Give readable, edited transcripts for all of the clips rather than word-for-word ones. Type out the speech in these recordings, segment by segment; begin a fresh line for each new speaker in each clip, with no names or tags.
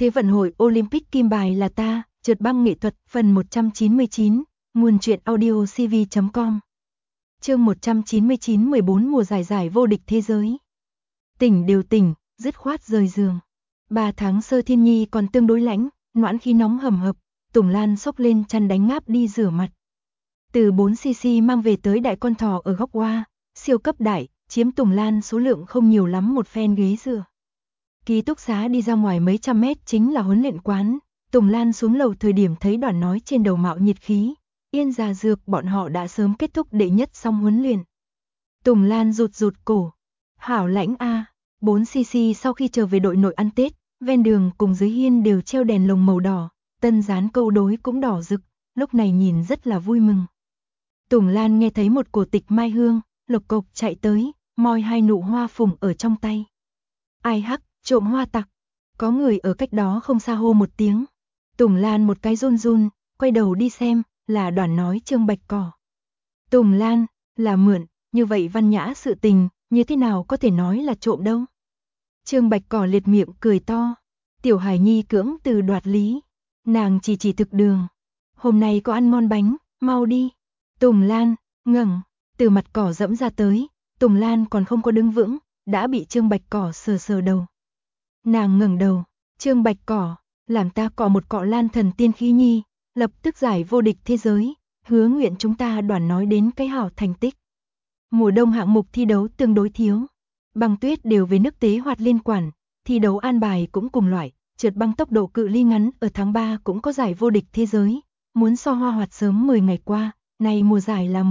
Thế vận hội Olympic kim bài là ta, trượt băng nghệ thuật, phần 199, nguồn truyện audio cv.com. Chương 199 14 mùa giải vô địch thế giới. Tỉnh đều tỉnh, dứt khoát rời giường. 3 tháng sơ thiên nhi còn tương đối lạnh, noãn khí nóng hầm hập, Tùng Lan xốc lên chăn đánh ngáp đi rửa mặt. Từ 4cc mang về tới đại con thỏ ở góc hoa, siêu cấp đại, chiếm Tùng Lan số lượng không nhiều lắm một phen ghế dựa. Ký túc xá đi ra ngoài mấy trăm mét chính là huấn luyện quán, Tùng Lan xuống lầu thời điểm thấy Đoàn nói trên đầu mạo nhiệt khí, Yên Già Dược bọn họ đã sớm kết thúc đệ nhất xong huấn luyện. Tùng Lan rụt cổ, hảo lãnh a. 4cc sau khi trở về đội nội ăn Tết, ven đường cùng dưới hiên đều treo đèn lồng màu đỏ, tân dán câu đối cũng đỏ rực, lúc này nhìn rất là vui mừng. Tùng Lan nghe thấy một cổ tịch mai hương, lộc cộc chạy tới, moi 2 nụ hoa phùng ở trong tay. Ai hắc, trộm hoa tặc. Có người ở cách đó không xa hô một tiếng. Tùng Lan một cái run run, quay đầu đi xem, là Đoàn nói Trương Bạch Cỏ. Tùng Lan, là mượn, như vậy văn nhã sự tình, như thế nào có thể nói là trộm đâu. Trương Bạch Cỏ liệt miệng cười to. Tiểu Hải Nhi cưỡng từ đoạt lý. Nàng chỉ thực đường. Hôm nay có ăn ngon bánh, mau đi. Tùng Lan, ngẩng, từ mặt cỏ dẫm ra tới, Tùng Lan còn không có đứng vững, đã bị Trương Bạch Cỏ sờ đầu. Nàng ngẩng đầu, Trương Bạch Cỏ, làm ta cọ một cọ Lan thần tiên khí nhi, lập tức giải vô địch thế giới, hứa nguyện chúng ta Đoàn nói đến cái hảo thành tích. Mùa đông hạng mục thi đấu tương đối thiếu, băng tuyết đều về nước tế hoạt liên quản, thi đấu an bài cũng cùng loại, trượt băng tốc độ cự ly ngắn ở tháng 3 cũng có giải vô địch thế giới, muốn so hoa hoạt sớm 10 ngày qua, nay mùa giải là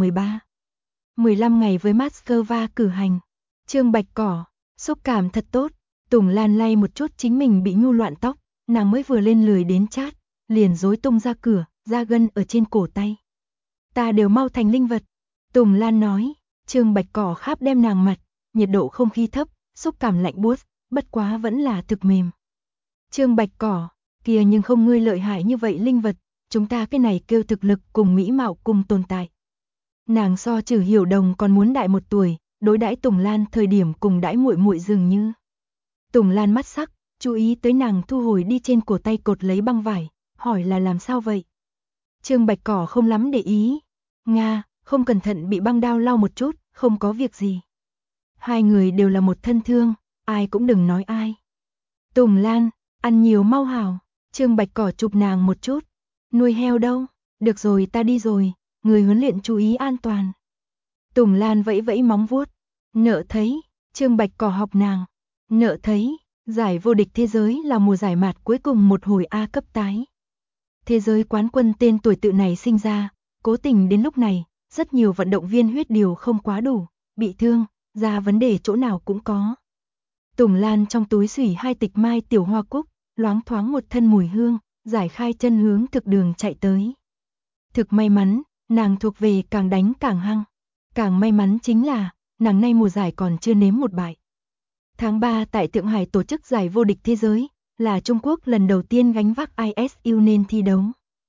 15 ngày với Moscow cử hành. Trương Bạch Cỏ, xúc cảm thật tốt. Tùng Lan lay một chút chính mình bị nhu loạn tóc, nàng mới vừa lên lười đến chát, liền rối tung ra cửa, da gân ở trên cổ tay. Ta đều mau thành linh vật. Tùng Lan nói, Trương Bạch Cỏ kháp đem nàng mặt, nhiệt độ không khí thấp, xúc cảm lạnh buốt, bất quá vẫn là thực mềm. Trương Bạch Cỏ, kìa nhưng không ngươi lợi hại như vậy linh vật, chúng ta cái này kêu thực lực cùng mỹ mạo cùng tồn tại. Nàng so Trừ Hiểu Đồng còn muốn đại 1 tuổi, đối đãi Tùng Lan thời điểm cùng đãi muội muội dường như. Tùng Lan mắt sắc, chú ý tới nàng thu hồi đi trên cổ tay cột lấy băng vải, hỏi là làm sao vậy. Trương Bạch Cỏ không lắm để ý. Nga, không cẩn thận bị băng đao lau một chút, không có việc gì. Hai người đều là một thân thương, ai cũng đừng nói ai. Tùng Lan, ăn nhiều mau hảo. Trương Bạch Cỏ chụp nàng một chút. Nuôi heo đâu? Được rồi ta đi rồi, người huấn luyện chú ý an toàn. Tùng Lan vẫy vẫy móng vuốt. Nợ thấy, Trương Bạch Cỏ học nàng. Nợ thấy, giải vô địch thế giới là mùa giải mạt cuối cùng một hồi A cấp tái. Thế giới quán quân tên tuổi tự này sinh ra, cố tình đến lúc này, rất nhiều vận động viên huyết điều không quá đủ, bị thương, ra vấn đề chỗ nào cũng có. Tùng Lan trong túi xủy 2 tịch mai tiểu hoa cúc, loáng thoáng một thân mùi hương, giải khai chân hướng thực đường chạy tới. Thực may mắn, nàng thuộc về càng đánh càng hăng. Càng may mắn chính là, nàng nay mùa giải còn chưa nếm một bại. Tháng 3 tại Thượng Hải tổ chức giải vô địch thế giới, là Trung Quốc lần đầu tiên gánh vác ISU nên thi đấu.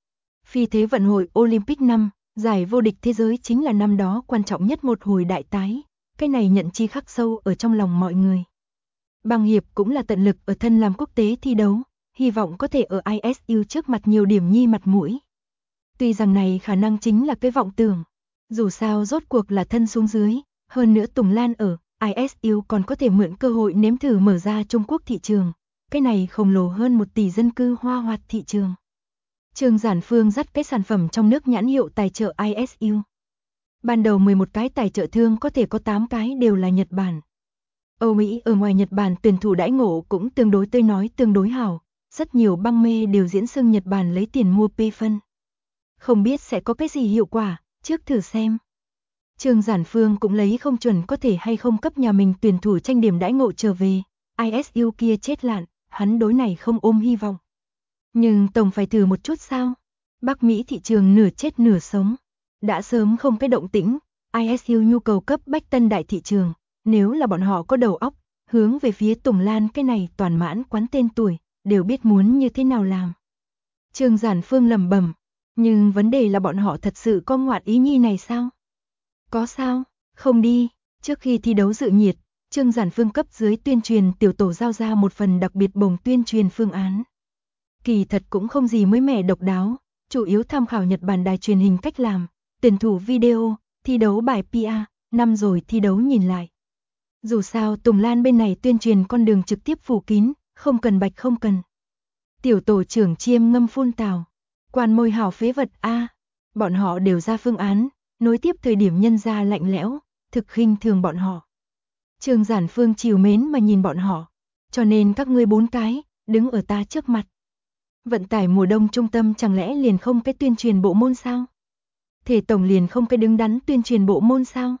Phi thế vận hội Olympic năm, giải vô địch thế giới chính là năm đó quan trọng nhất một hồi đại tái, cái này nhận chi khắc sâu ở trong lòng mọi người. Băng hiệp cũng là tận lực ở thân làm quốc tế thi đấu, hy vọng có thể ở ISU trước mặt nhiều điểm nhi mặt mũi. Tuy rằng này khả năng chính là cái vọng tưởng, dù sao rốt cuộc là thân xuống dưới, hơn nữa Tùng Lan ở ISU còn có thể mượn cơ hội nếm thử mở ra Trung Quốc thị trường, cái này khổng lồ hơn 1 tỷ dân cư hoa hoạt thị trường. Trương Giản Phương dắt cái sản phẩm trong nước nhãn hiệu tài trợ ISU. Ban đầu 11 cái tài trợ thương có thể có 8 cái đều là Nhật Bản. Âu Mỹ ở ngoài Nhật Bản tuyển thủ đãi ngộ cũng tương đối tươi nói tương đối hảo, rất nhiều băng mê đều diễn xưng Nhật Bản lấy tiền mua P phân. Không biết sẽ có cái gì hiệu quả, trước thử xem. Trương Giản Phương cũng lấy không chuẩn có thể hay không cấp nhà mình tuyển thủ tranh điểm đãi ngộ trở về, ISU kia chết lạn, hắn đối này không ôm hy vọng. Nhưng tổng phải thử một chút sao? Bắc Mỹ thị trường nửa chết nửa sống, đã sớm không cái động tĩnh, ISU nhu cầu cấp bách tân đại thị trường, nếu là bọn họ có đầu óc, hướng về phía Tùng Lan cái này toàn mãn quán tên tuổi, đều biết muốn như thế nào làm. Trương Giản Phương lẩm bẩm, nhưng vấn đề là bọn họ thật sự có ngoạn ý nhi này sao? Có sao? Không đi. Trước khi thi đấu dự nhiệt, Trương Giản Phương cấp dưới tuyên truyền tiểu tổ giao ra một phần đặc biệt bổng tuyên truyền phương án. Kỳ thật cũng không gì mới mẻ độc đáo, chủ yếu tham khảo Nhật Bản đài truyền hình cách làm, tuyển thủ video, thi đấu bài PR, năm rồi thi đấu nhìn lại. Dù sao Tùng Lan bên này tuyên truyền con đường trực tiếp phủ kín, không cần bạch không cần. Tiểu tổ trưởng Chiêm Ngâm phun tào, quan môi hào phế vật a, bọn họ đều ra phương án, nối tiếp thời điểm nhân ra lạnh lẽo, thực khinh thường bọn họ. Trương Giản Phương trìu mến mà nhìn bọn họ, cho nên các ngươi 4 cái, đứng ở ta trước mặt. Vận tải mùa đông trung tâm chẳng lẽ liền không cái tuyên truyền bộ môn sao? Thể tổng liền không cái đứng đắn tuyên truyền bộ môn sao?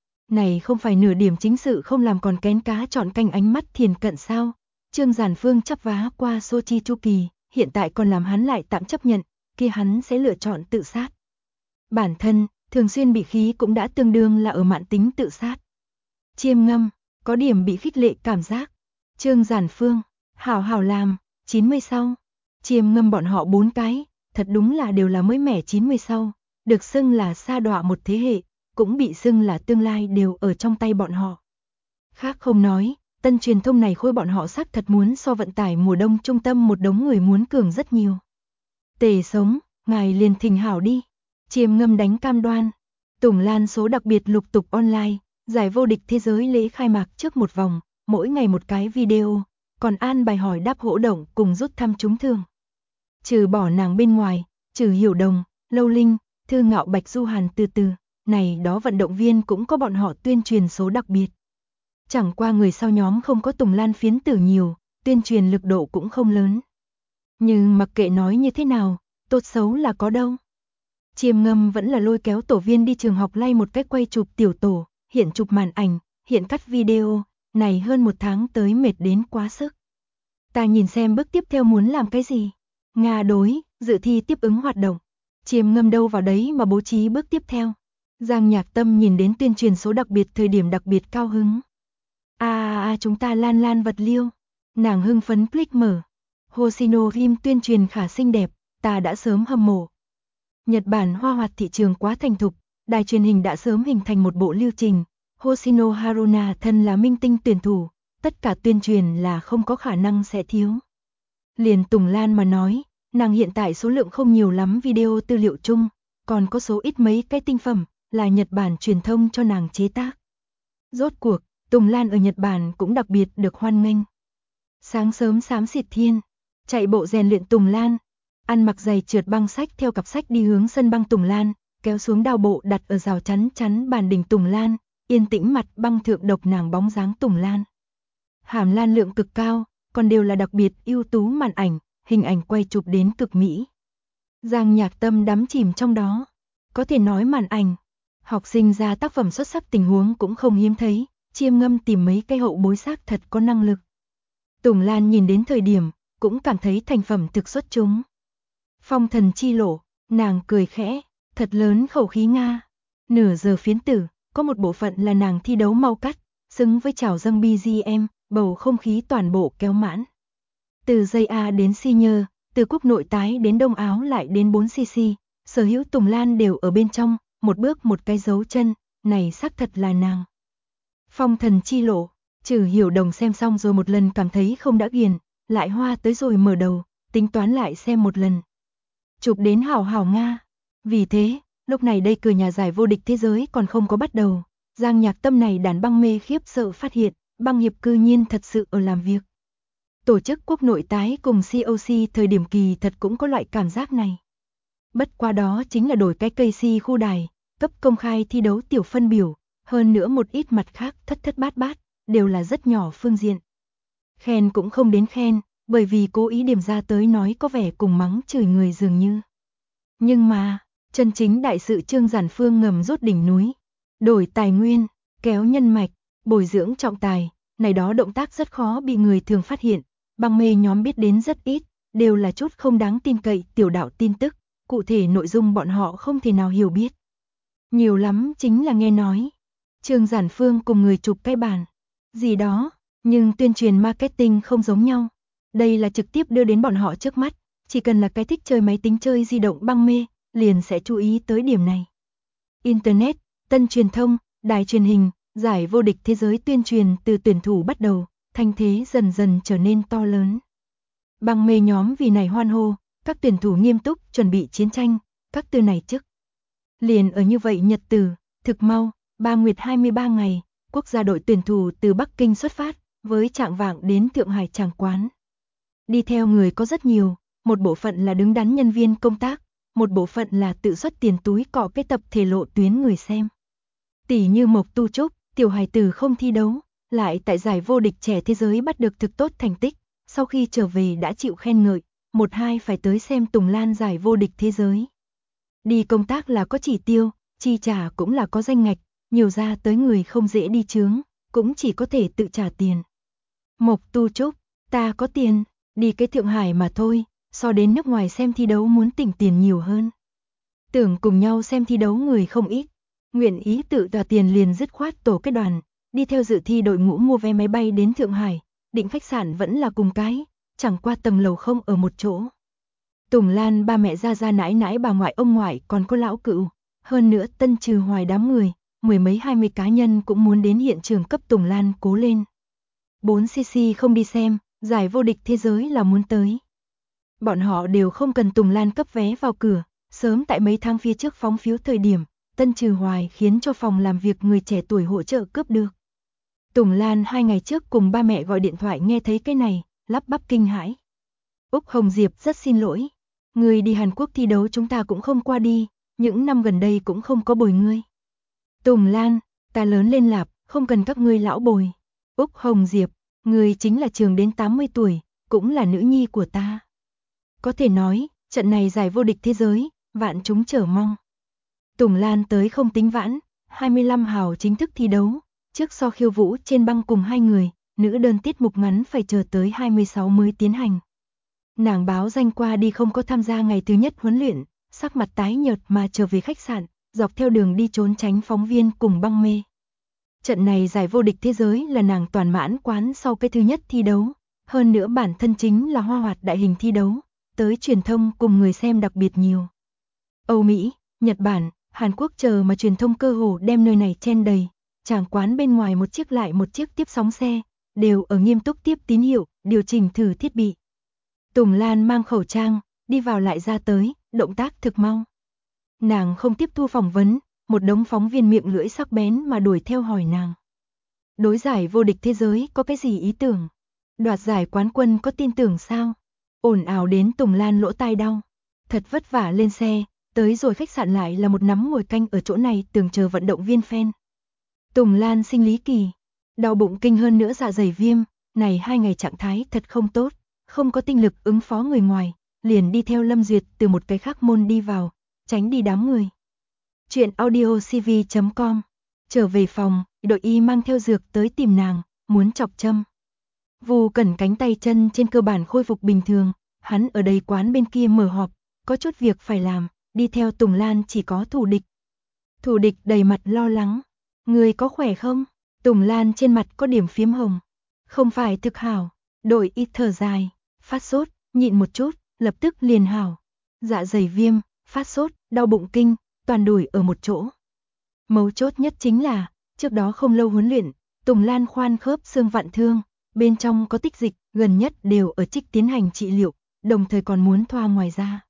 Này không phải nửa điểm chính sự không làm còn kén cá chọn canh ánh mắt thiền cận sao? Trương Giản Phương chấp vá qua Sochi chu kỳ, hiện tại còn làm hắn lại tạm chấp nhận, kia hắn sẽ lựa chọn tự sát. Bản thân, thường xuyên bị khí cũng đã tương đương là ở mạn tính tự sát. Chiêm Ngâm, có điểm bị khích lệ cảm giác. Trương Giản Phương, hảo hảo làm, 90 sau. Chiêm Ngâm bọn họ 4 cái, thật đúng là đều là mới mẻ 90 sau, được xưng là sa đọa một thế hệ, cũng bị xưng là tương lai đều ở trong tay bọn họ. Khác không nói, tân truyền thông này khôi bọn họ xác thật muốn so vận tải mùa đông trung tâm một đống người muốn cường rất nhiều. Tề sống, ngài liền thỉnh hảo đi. Chiêm Ngâm đánh cam đoan. Tùng Lan số đặc biệt lục tục online, giải vô địch thế giới lễ khai mạc trước một vòng, mỗi ngày một cái video, còn an bài hỏi đáp hỗ động cùng rút thăm trúng thưởng. Trừ bỏ nàng bên ngoài, trừ Hiểu Đồng, Lâu Linh, Thư Ngạo Bạch Du Hàn từ từ, này đó vận động viên cũng có bọn họ tuyên truyền số đặc biệt. Chẳng qua người sau nhóm không có Tùng Lan phiến tử nhiều, tuyên truyền lực độ cũng không lớn. Nhưng mặc kệ nói như thế nào, tốt xấu là có đâu. Chiêm Ngâm vẫn là lôi kéo tổ viên đi trường học lay một cách quay chụp tiểu tổ, hiện chụp màn ảnh, hiện cắt video, này hơn 1 tháng tới mệt đến quá sức. Ta nhìn xem bước tiếp theo muốn làm cái gì. Nga đối, dự thi tiếp ứng hoạt động. Chiêm Ngâm đâu vào đấy mà bố trí bước tiếp theo. Giang Nhạc Tâm nhìn đến tuyên truyền số đặc biệt thời điểm đặc biệt cao hứng. Chúng ta lan lan vật liêu. Nàng hưng phấn click mở. Hoshino Rim tuyên truyền khả xinh đẹp, ta đã sớm hâm mộ. Nhật Bản hoa hoạt thị trường quá thành thục, đài truyền hình đã sớm hình thành một bộ lưu trình. Hoshino Haruna thân là minh tinh tuyển thủ, tất cả tuyên truyền là không có khả năng sẽ thiếu. Liền Tùng Lan mà nói, nàng hiện tại số lượng không nhiều lắm video tư liệu chung, còn có số ít mấy cái tinh phẩm, là Nhật Bản truyền thông cho nàng chế tác. Rốt cuộc, Tùng Lan ở Nhật Bản cũng đặc biệt được hoan nghênh. Sáng sớm xám xịt thiên, chạy bộ rèn luyện Tùng Lan, ăn mặc giày trượt băng sách theo cặp sách đi hướng sân băng Tùng Lan, kéo xuống đao bộ đặt ở rào chắn bàn đỉnh Tùng Lan, yên tĩnh mặt băng thượng độc nàng bóng dáng Tùng Lan. Hàm lan lượng cực cao, còn đều là đặc biệt ưu tú màn ảnh, hình ảnh quay chụp đến cực mỹ. Giang Nhạc Tâm đắm chìm trong đó, có thể nói màn ảnh, học sinh ra tác phẩm xuất sắc tình huống cũng không hiếm thấy, Chiêm Ngâm tìm mấy cái hậu bối xác thật có năng lực. Tùng Lan nhìn đến thời điểm, cũng cảm thấy thành phẩm thực xuất chúng. Phong thần chi lộ, nàng cười khẽ, thật lớn khẩu khí Nga. Nửa giờ phiến tử, có một bộ phận là nàng thi đấu mau cắt, xứng với chào dâng BGM, bầu không khí toàn bộ kéo mãn. Từ dây A đến senior, từ quốc nội tái đến đông áo lại đến 4cc, sở hữu Tùng Lan đều ở bên trong, một bước một cái dấu chân, này xác thật là nàng. Phong thần chi lộ, trừ Hiểu Đồng xem xong rồi một lần cảm thấy không đã ghiền, lại hoa tới rồi mở đầu, tính toán lại xem một lần. Chụp đến hảo hảo Nga. Vì thế, lúc này đây cửa nhà giải vô địch thế giới còn không có bắt đầu. Giang Nhạc Tâm này đàn băng mê khiếp sợ phát hiện, băng hiệp cư nhiên thật sự ở làm việc. Tổ chức quốc nội tái cùng COC thời điểm kỳ thật cũng có loại cảm giác này. Bất qua đó chính là đổi cái cây si khu đài, cấp công khai thi đấu tiểu phân biểu, hơn nữa một ít mặt khác thất thất bát bát, đều là rất nhỏ phương diện. Khen cũng không đến khen, bởi vì cố ý điểm ra tới nói có vẻ cùng mắng chửi người dường như. Nhưng mà, chân chính đại sự Trương Giản Phương ngầm rút đỉnh núi, đổi tài nguyên, kéo nhân mạch, bồi dưỡng trọng tài, này đó động tác rất khó bị người thường phát hiện, băng mê nhóm biết đến rất ít, đều là chút không đáng tin cậy tiểu đạo tin tức, cụ thể nội dung bọn họ không thể nào hiểu biết. Nhiều lắm chính là nghe nói, Trương Giản Phương cùng người chụp cái bản, gì đó, nhưng tuyên truyền marketing không giống nhau. Đây là trực tiếp đưa đến bọn họ trước mắt, chỉ cần là cái thích chơi máy tính chơi di động băng mê, liền sẽ chú ý tới điểm này. Internet, tân truyền thông, đài truyền hình, giải vô địch thế giới tuyên truyền từ tuyển thủ bắt đầu, thanh thế dần dần trở nên to lớn. Băng mê nhóm vì này hoan hô, các tuyển thủ nghiêm túc chuẩn bị chiến tranh, các tư này chức. Liền ở như vậy nhật từ, thực mau, 3 nguyệt 23 ngày, quốc gia đội tuyển thủ từ Bắc Kinh xuất phát, với trạng vạng đến Thượng Hải Tràng Quán. Đi theo người có rất nhiều, một bộ phận là đứng đắn nhân viên công tác, một bộ phận là tự xuất tiền túi cọ cái tập thể lộ tuyến người xem. Tỷ như Mộc Tu Trúc, tiểu hài tử không thi đấu, lại tại giải vô địch trẻ thế giới bắt được thực tốt thành tích, sau khi trở về đã chịu khen ngợi, 1-2 phải tới xem Tùng Lan giải vô địch thế giới. Đi công tác là có chỉ tiêu, chi trả cũng là có danh ngạch, nhiều ra tới người không dễ đi chướng, cũng chỉ có thể tự trả tiền. Mộc Tu Trúc, ta có tiền, đi cái Thượng Hải mà thôi, so đến nước ngoài xem thi đấu muốn tỉnh tiền nhiều hơn. Tưởng cùng nhau xem thi đấu người không ít, nguyện ý tự trả tiền liền dứt khoát tổ cái đoàn, đi theo dự thi đội ngũ mua vé máy bay đến Thượng Hải, định khách sạn vẫn là cùng cái, chẳng qua tầng lầu không ở một chỗ. Tùng Lan ba mẹ ra nãi nãi bà ngoại ông ngoại còn có lão cựu, hơn nữa Tân Trừ Hoài đám người, 10 mấy 20 cá nhân cũng muốn đến hiện trường cấp Tùng Lan cố lên. 4cc không đi xem, giải vô địch thế giới là muốn tới. Bọn họ đều không cần Tùng Lan cấp vé vào cửa, sớm tại mấy tháng phía trước phóng phiếu thời điểm, Tân Trừ Hoài khiến cho phòng làm việc người trẻ tuổi hỗ trợ cướp được. Tùng Lan 2 ngày trước cùng ba mẹ gọi điện thoại nghe thấy cái này, lắp bắp kinh hãi. Úc Hồng Diệp rất xin lỗi. Người đi Hàn Quốc thi đấu chúng ta cũng không qua đi, những năm gần đây cũng không có bồi ngươi. Tùng Lan, ta lớn lên lạp, không cần các ngươi lão bồi. Úc Hồng Diệp, người chính là trường đến 80 tuổi, cũng là nữ nhi của ta. Có thể nói, trận này giải vô địch thế giới, vạn chúng chờ mong. Tùng Lan tới không tính vãn, 25 hào chính thức thi đấu, trước so khiêu vũ trên băng cùng 2 người, nữ đơn tiết mục ngắn phải chờ tới 26 mới tiến hành. Nàng báo danh qua đi không có tham gia ngày thứ nhất huấn luyện, sắc mặt tái nhợt mà trở về khách sạn, dọc theo đường đi trốn tránh phóng viên cùng băng mê. Trận này giải vô địch thế giới là nàng toàn mãn quán sau cái thứ nhất thi đấu, hơn nữa bản thân chính là hoa hoạt đại hình thi đấu, tới truyền thông cùng người xem đặc biệt nhiều. Âu Mỹ, Nhật Bản, Hàn Quốc chờ mà truyền thông cơ hồ đem nơi này chen đầy, tràng quán bên ngoài một chiếc lại một chiếc tiếp sóng xe, đều ở nghiêm túc tiếp tín hiệu, điều chỉnh thử thiết bị. Tùng Lan mang khẩu trang, đi vào lại ra tới, động tác thực mau. Nàng không tiếp thu phỏng vấn, một đống phóng viên miệng lưỡi sắc bén mà đuổi theo hỏi nàng. Đối giải vô địch thế giới có cái gì ý tưởng? Đoạt giải quán quân có tin tưởng sao? Ồn ào đến Tùng Lan lỗ tai đau. Thật vất vả lên xe, tới rồi khách sạn lại là một nắm ngồi canh ở chỗ này tưởng chờ vận động viên fan. Tùng Lan sinh lý kỳ, đau bụng kinh hơn nữa dạ dày viêm, này 2 ngày trạng thái thật không tốt, không có tinh lực ứng phó người ngoài, liền đi theo Lâm Duyệt từ một cái khác môn đi vào, tránh đi đám người. Chuyện audiocv.com. Trở về phòng, đội y mang theo dược tới tìm nàng, muốn chọc châm. Vu Cẩn cánh tay chân trên cơ bản khôi phục bình thường, hắn ở đây quán bên kia mở họp, có chút việc phải làm, đi theo Tùng Lan chỉ có Thủ Địch. Thủ Địch đầy mặt lo lắng, người có khỏe không? Tùng Lan trên mặt có điểm phiếm hồng, không phải thực hảo, đội y thở dài, phát sốt, nhịn một chút, lập tức liền hảo. Dạ dày viêm, phát sốt, đau bụng kinh, toàn đuổi ở một chỗ. Mấu chốt nhất chính là, trước đó không lâu huấn luyện, Tùng Lan khoan khớp xương vặn thương, bên trong có tích dịch, gần nhất đều ở trích tiến hành trị liệu, đồng thời còn muốn thoa ngoài da.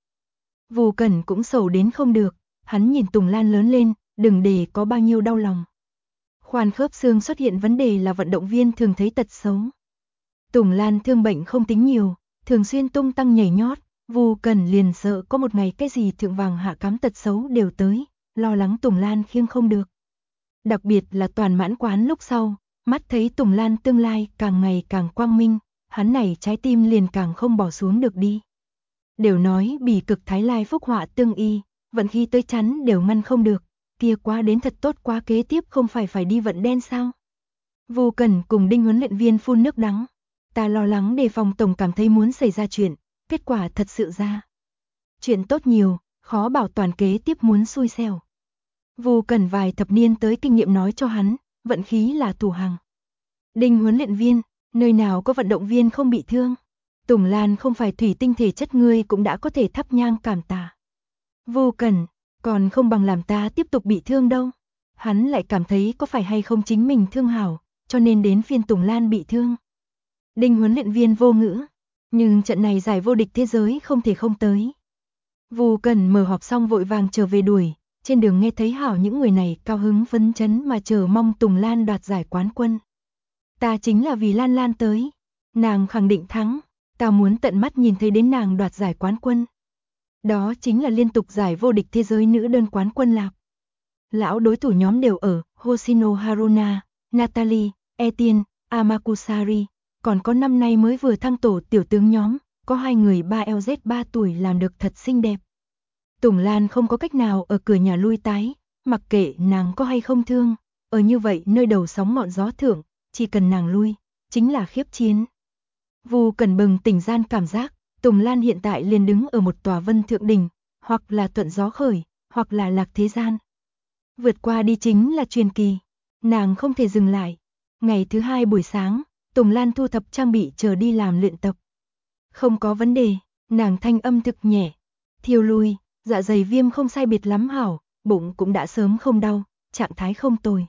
Vu Cẩn cũng sầu đến không được, hắn nhìn Tùng Lan lớn lên, đừng để có bao nhiêu đau lòng. Khoan khớp xương xuất hiện vấn đề là vận động viên thường thấy tật xấu. Tùng Lan thương bệnh không tính nhiều, thường xuyên tung tăng nhảy nhót, Vu Cẩn liền sợ có một ngày cái gì thượng vàng hạ cám tật xấu đều tới, lo lắng Tùng Lan khiêng không được. Đặc biệt là toàn mãn quán lúc sau, mắt thấy Tùng Lan tương lai càng ngày càng quang minh, hắn này trái tim liền càng không bỏ xuống được đi. Đều nói bỉ cực thái lai phúc họa tương y, vận khí tới chắn đều ngăn không được, kia quá đến thật tốt quá kế tiếp không phải đi vận đen sao? Vu Cẩn cùng Đinh huấn luyện viên phun nước đắng, ta lo lắng đề phòng tổng cảm thấy muốn xảy ra chuyện, kết quả thật sự ra. Chuyện tốt nhiều, khó bảo toàn kế tiếp muốn xui xẻo. Vu Cẩn vài thập niên tới kinh nghiệm nói cho hắn, vận khí là thủ hàng. Đinh huấn luyện viên, nơi nào có vận động viên không bị thương? Tùng Lan không phải thủy tinh thể chất ngươi cũng đã có thể thắp nhang cảm tạ. Vu Cẩn, còn không bằng làm ta tiếp tục bị thương đâu. Hắn lại cảm thấy có phải hay không chính mình thương hảo, cho nên đến phiên Tùng Lan bị thương. Đinh huấn luyện viên vô ngữ. Nhưng trận này giải vô địch thế giới không thể không tới. Vu Cần mở họp xong vội vàng trở về đuổi, trên đường nghe thấy hảo những người này cao hứng phấn chấn mà chờ mong Tùng Lan đoạt giải quán quân. Ta chính là vì Lan Lan tới, nàng khẳng định thắng, ta muốn tận mắt nhìn thấy đến nàng đoạt giải quán quân. Đó chính là liên tục giải vô địch thế giới nữ đơn quán quân lạc. Lão đối thủ nhóm đều ở Hoshino Haruna, Natalie, Etienne, Amakusari, còn có năm nay mới vừa thăng tổ tiểu tướng nhóm, có 2 người 3LZ 3 tuổi làm được thật xinh đẹp. Tùng Lan không có cách nào ở cửa nhà lui tái, mặc kệ nàng có hay không thương, ở như vậy nơi đầu sóng ngọn gió thượng, chỉ cần nàng lui, chính là khiếp chiến. Vu Cần bừng tỉnh gian cảm giác, Tùng Lan hiện tại liền đứng ở một tòa vân thượng đỉnh, hoặc là thuận gió khởi, hoặc là lạc thế gian. Vượt qua đi chính là truyền kỳ, nàng không thể dừng lại. Ngày thứ 2 buổi sáng, Tùng Lan thu thập trang bị chờ đi làm luyện tập. Không có vấn đề, nàng thanh âm thực nhẹ. Thiêu lui, dạ dày viêm không sai biệt lắm hảo, bụng cũng đã sớm không đau, trạng thái không tồi.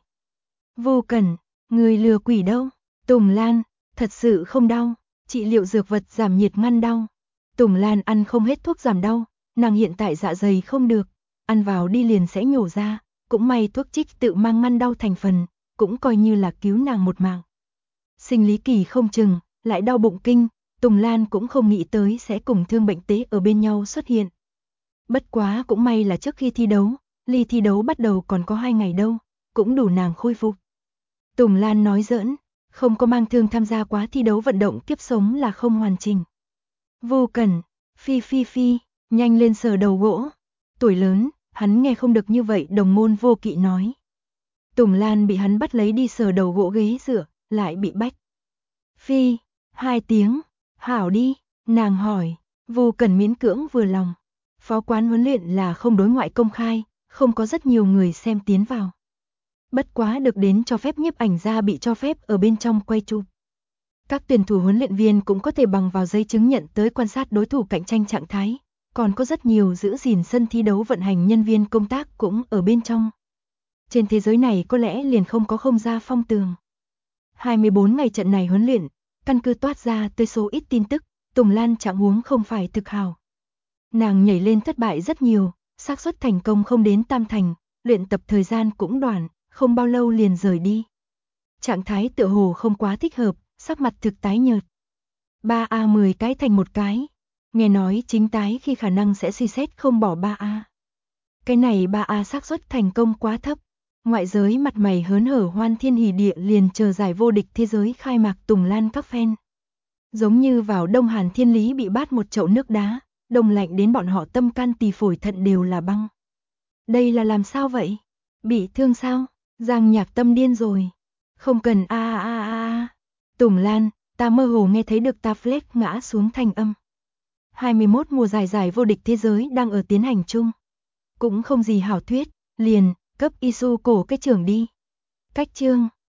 Vô Cần, người lừa quỷ đâu? Tùng Lan, thật sự không đau, trị liệu dược vật giảm nhiệt ngăn đau. Tùng Lan ăn không hết thuốc giảm đau, nàng hiện tại dạ dày không được, ăn vào đi liền sẽ nhổ ra, cũng may thuốc trích tự mang ngăn đau thành phần, cũng coi như là cứu nàng một mạng. Sinh lý kỳ không chừng, lại đau bụng kinh, Tùng Lan cũng không nghĩ tới sẽ cùng thương bệnh tế ở bên nhau xuất hiện. Bất quá cũng may là trước khi thi đấu, ly thi đấu bắt đầu còn có 2 ngày đâu, cũng đủ nàng khôi phục. Tùng Lan nói giỡn, không có mang thương tham gia quá thi đấu vận động kiếp sống là không hoàn chỉnh. Vô Cần, phi, nhanh lên sờ đầu gỗ. Tuổi lớn, hắn nghe không được như vậy đồng môn Vô Kỵ nói. Tùng Lan bị hắn bắt lấy đi sờ đầu gỗ ghế dựa, lại bị bách. Phi, 2 tiếng, hảo đi, nàng hỏi, Vô Cần miễn cưỡng vừa lòng. Phó quán huấn luyện là không đối ngoại công khai, không có rất nhiều người xem tiến vào. Bất quá được đến cho phép nhiếp ảnh gia bị cho phép ở bên trong quay chụp. Các tuyển thủ huấn luyện viên cũng có thể bằng vào giấy chứng nhận tới quan sát đối thủ cạnh tranh trạng thái, còn có rất nhiều giữ gìn sân thi đấu vận hành nhân viên công tác cũng ở bên trong. Trên thế giới này có lẽ liền không có không ra phong tường. 24 ngày trận này huấn luyện, căn cứ toát ra tới số ít tin tức, Tùng Lan trạng huống không phải thực hào. Nàng nhảy lên thất bại rất nhiều, xác suất thành công không đến tam thành, luyện tập thời gian cũng đoạn, không bao lâu liền rời đi. Trạng thái tựa hồ không quá thích hợp, sắc mặt thực tái nhợt. 3A 10 cái thành một cái. Nghe nói chính tái khi khả năng sẽ suy xét không bỏ 3A. Cái này 3A xác suất thành công quá thấp. Ngoại giới mặt mày hớn hở hoan thiên hỉ địa liền chờ giải vô địch thế giới khai mạc Tùng Lan các fan. Giống như vào Đông Hàn Thiên Lý bị bát một chậu nước đá, đông lạnh đến bọn họ tâm can tỳ phổi thận đều là băng. Đây là làm sao vậy? Bị thương sao? Giang Nhạc Tâm điên rồi. Không cần a. Tùng Lan, ta mơ hồ nghe thấy được ta flex ngã xuống thanh âm. 21 mùa giải vô địch thế giới đang ở tiến hành chung. Cũng không gì hảo thuyết, liền, cấp Isu cổ cái trưởng đi. Cách chương.